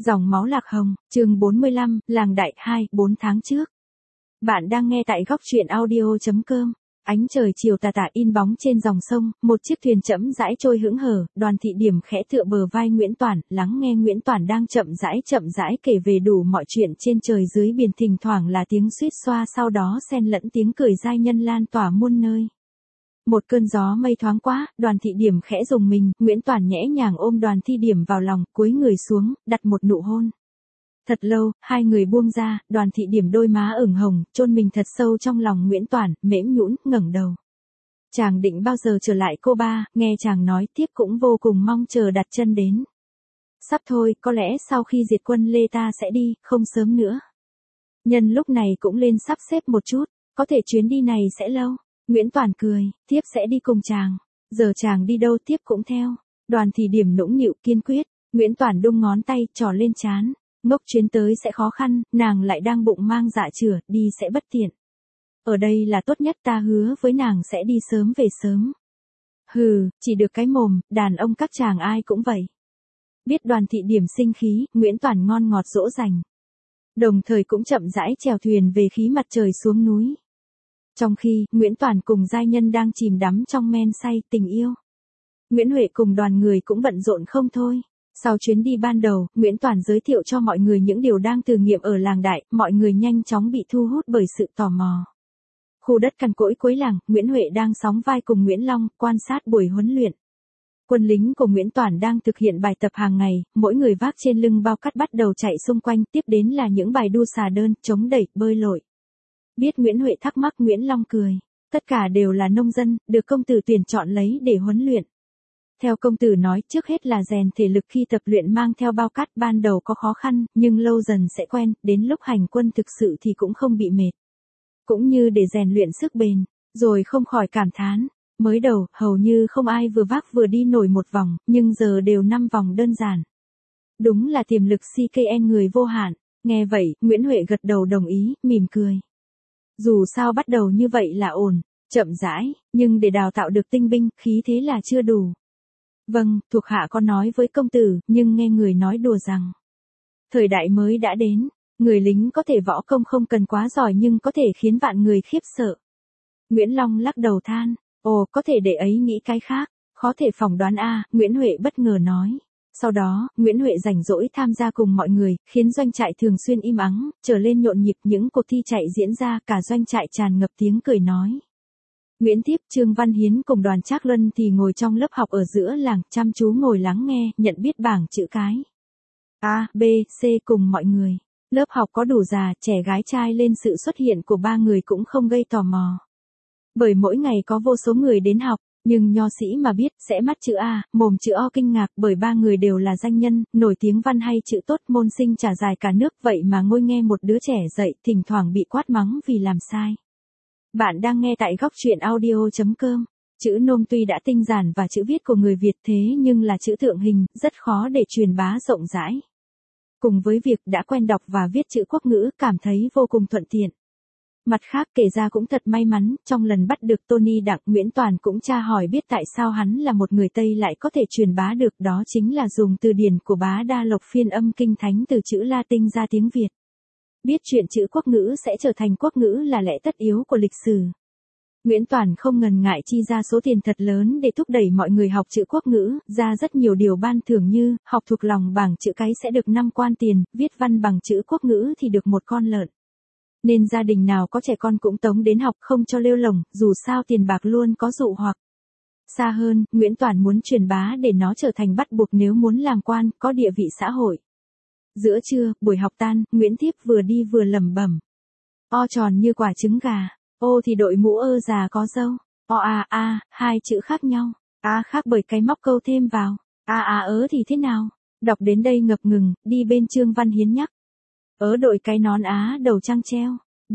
Dòng máu lạc hồng, chương 45, làng đại 2, 4 tháng trước. Bạn đang nghe tại góc truyện audio.com. Ánh trời chiều tà tà in bóng trên dòng sông, một chiếc thuyền chậm rãi trôi hững hờ, Đoàn Thị Điểm khẽ tựa bờ vai Nguyễn Toản, lắng nghe Nguyễn Toản đang chậm rãi kể về đủ mọi chuyện trên trời dưới biển, thỉnh thoảng là tiếng suýt xoa, sau đó xen lẫn tiếng cười giai nhân lan tỏa muôn nơi. Một cơn gió mây thoáng qua, Đoàn Thị Điểm khẽ rùng mình, Nguyễn Toản nhẹ nhàng ôm Đoàn Thị Điểm vào lòng, cúi người xuống, đặt một nụ hôn. Thật lâu, hai người buông ra, Đoàn Thị Điểm đôi má ửng hồng, chôn mình thật sâu trong lòng Nguyễn Toản, mễm nhũn, ngẩng đầu. Chàng định bao giờ trở lại cô ba, nghe chàng nói tiếp cũng vô cùng mong chờ đặt chân đến. Sắp thôi, có lẽ sau khi diệt quân Lê ta sẽ đi, không sớm nữa. Nhân lúc này cũng lên sắp xếp một chút, có thể chuyến đi này sẽ lâu. Nguyễn Toản cười, tiếp sẽ đi cùng chàng. Giờ chàng đi đâu tiếp cũng theo. Đoàn Thị Điểm nũng nịu kiên quyết. Nguyễn Toản đung ngón tay, trỏ lên trán. Ngốc chuyến tới sẽ khó khăn, nàng lại đang bụng mang dạ chửa, đi sẽ bất tiện. Ở đây là tốt nhất, ta hứa với nàng sẽ đi sớm về sớm. Hừ, chỉ được cái mồm, đàn ông các chàng ai cũng vậy. Biết Đoàn Thị Điểm sinh khí, Nguyễn Toản ngon ngọt dỗ dành. Đồng thời cũng chậm rãi chèo thuyền về khí mặt trời xuống núi. Trong khi, Nguyễn Toản cùng giai nhân đang chìm đắm trong men say tình yêu. Nguyễn Huệ cùng đoàn người cũng bận rộn không thôi. Sau chuyến đi ban đầu, Nguyễn Toản giới thiệu cho mọi người những điều đang thử nghiệm ở làng đại, mọi người nhanh chóng bị thu hút bởi sự tò mò. Khu đất cằn cỗi cuối làng, Nguyễn Huệ đang sóng vai cùng Nguyễn Long, quan sát buổi huấn luyện. Quân lính của Nguyễn Toản đang thực hiện bài tập hàng ngày, mỗi người vác trên lưng bao cát bắt đầu chạy xung quanh, tiếp đến là những bài đu xà đơn, chống đẩy, bơi lội. Biết Nguyễn Huệ thắc mắc, Nguyễn Long cười. Tất cả đều là nông dân, được công tử tuyển chọn lấy để huấn luyện. Theo công tử nói, trước hết là rèn thể lực, khi tập luyện mang theo bao cát ban đầu có khó khăn, nhưng lâu dần sẽ quen, đến lúc hành quân thực sự thì cũng không bị mệt. Cũng như để rèn luyện sức bền, rồi không khỏi cảm thán. Mới đầu, hầu như không ai vừa vác vừa đi nổi một vòng, nhưng giờ đều 5 vòng đơn giản. Đúng là tiềm lực CKN người vô hạn. Nghe vậy, Nguyễn Huệ gật đầu đồng ý, mỉm cười. Dù sao bắt đầu như vậy là ổn, chậm rãi, nhưng để đào tạo được tinh binh, khí thế là chưa đủ. Vâng, thuộc hạ có nói với công tử, nhưng nghe người nói đùa rằng. Thời đại mới đã đến, người lính có thể võ công không cần quá giỏi nhưng có thể khiến vạn người khiếp sợ. Nguyễn Long lắc đầu than, ồ, có thể để ấy nghĩ cái khác, khó thể phỏng đoán a, Nguyễn Huệ bất ngờ nói. Sau đó, Nguyễn Huệ rảnh rỗi tham gia cùng mọi người, khiến doanh trại thường xuyên im ắng, trở lên nhộn nhịp, những cuộc thi chạy diễn ra, cả doanh trại tràn ngập tiếng cười nói. Nguyễn Thiếp, Trương Văn Hiến cùng Đoàn Trác Luân thì ngồi trong lớp học ở giữa làng, chăm chú ngồi lắng nghe, nhận biết bảng chữ cái. A, B, C cùng mọi người. Lớp học có đủ già, trẻ gái trai, lên sự xuất hiện của ba người cũng không gây tò mò. Bởi mỗi ngày có vô số người đến học. Nhưng nho sĩ mà biết, sẽ mắt chữ A, mồm chữ O kinh ngạc, bởi ba người đều là danh nhân, nổi tiếng văn hay chữ tốt, môn sinh trải dài cả nước, vậy mà ngồi nghe một đứa trẻ dạy, thỉnh thoảng bị quát mắng vì làm sai. Bạn đang nghe tại góc truyện audio.com. Chữ nôm tuy đã tinh giản và chữ viết của người Việt thế nhưng là chữ tượng hình, rất khó để truyền bá rộng rãi. Cùng với việc đã quen đọc và viết chữ quốc ngữ, cảm thấy vô cùng thuận tiện. Mặt khác, kể ra cũng thật may mắn, trong lần bắt được Tony Đặng, Nguyễn Toản cũng tra hỏi biết tại sao hắn là một người Tây lại có thể truyền bá được, đó chính là dùng từ điển của Bá Đa Lộc phiên âm kinh thánh từ chữ Latin ra tiếng Việt. Biết chuyện chữ quốc ngữ sẽ trở thành quốc ngữ là lẽ tất yếu của lịch sử. Nguyễn Toản không ngần ngại chi ra số tiền thật lớn để thúc đẩy mọi người học chữ quốc ngữ, ra rất nhiều điều ban thưởng như, học thuộc lòng bảng chữ cái sẽ được 5 quan tiền, viết văn bằng chữ quốc ngữ thì được 1 con lợn. Nên gia đình nào có trẻ con cũng tống đến học, không cho lêu lổng, dù sao tiền bạc luôn có dụ hoặc. Xa hơn, Nguyễn Toản muốn truyền bá để nó trở thành bắt buộc nếu muốn làm quan, có địa vị xã hội. Giữa trưa, buổi học tan, Nguyễn Thiếp vừa đi vừa lẩm bẩm. O tròn như quả trứng gà, ô thì đội mũ ơ già có dâu. O a, hai chữ khác nhau. A khác bởi cái móc câu thêm vào. Ớ thì thế nào? Đọc đến đây ngập ngừng, đi bên Trương Văn Hiến nhắc. Ớ đội cái nón á đầu trăng treo. B,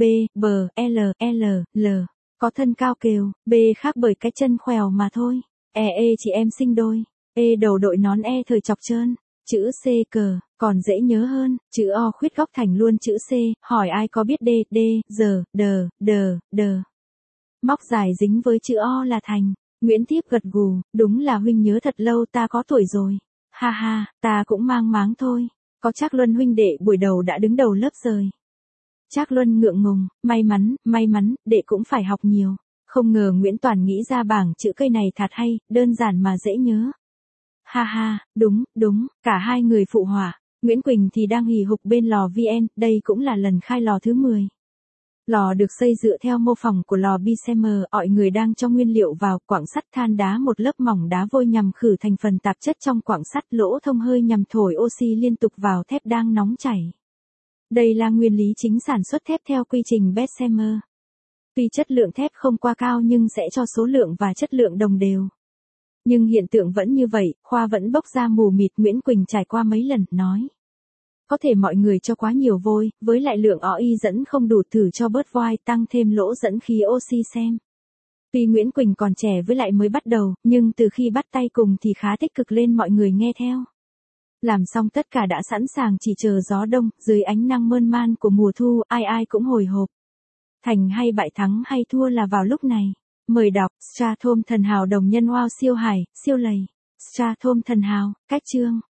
L, có thân cao kều. B khác bởi cái chân khèo mà thôi. Chị em sinh đôi. Đầu đội nón thời chọc trơn. Chữ C cờ, còn dễ nhớ hơn, chữ O khuyết góc thành luôn chữ C, hỏi ai có biết D, giờ, đờ. Móc dài dính với chữ O là thành. Nguyễn Thiếp gật gù, đúng là huynh nhớ thật lâu, ta có tuổi rồi. Ha ha, ta cũng mang máng thôi. Có Trác Luân huynh đệ buổi đầu đã đứng đầu lớp rồi. Trác Luân ngượng ngùng, may mắn, đệ cũng phải học nhiều. Không ngờ Nguyễn Toàn nghĩ ra bảng chữ cây này thật hay, đơn giản mà dễ nhớ. Ha ha, đúng, cả hai người phụ họa. Nguyễn Quỳnh thì đang hì hục bên lò VN, đây cũng là lần khai lò thứ 10. Lò được xây dựa theo mô phỏng của lò Bessemer, mọi người đang cho nguyên liệu vào quặng sắt than đá một lớp mỏng đá vôi nhằm khử thành phần tạp chất trong quặng sắt, lỗ thông hơi nhằm thổi oxy liên tục vào thép đang nóng chảy. Đây là nguyên lý chính sản xuất thép theo quy trình Bessemer. Tuy chất lượng thép không quá cao nhưng sẽ cho số lượng và chất lượng đồng đều. Nhưng hiện tượng vẫn như vậy, khoa vẫn bốc ra mù mịt. Nguyễn Quỳnh trải qua mấy lần, nói. Có thể mọi người cho quá nhiều vôi, với lại lượng OI dẫn không đủ, thử cho bớt void, tăng thêm lỗ dẫn khí oxy xem. Tuy Nguyễn Quỳnh còn trẻ với lại mới bắt đầu, nhưng từ khi bắt tay cùng thì khá tích cực lên, mọi người nghe theo. Làm xong tất cả đã sẵn sàng, chỉ chờ gió đông, dưới ánh nắng mơn man của mùa thu, ai cũng hồi hộp. Thành hay bại, thắng hay thua là vào lúc này. Mời đọc Strathom thần hào đồng nhân wow siêu hài, siêu lầy. Strathom thần hào, cách chương.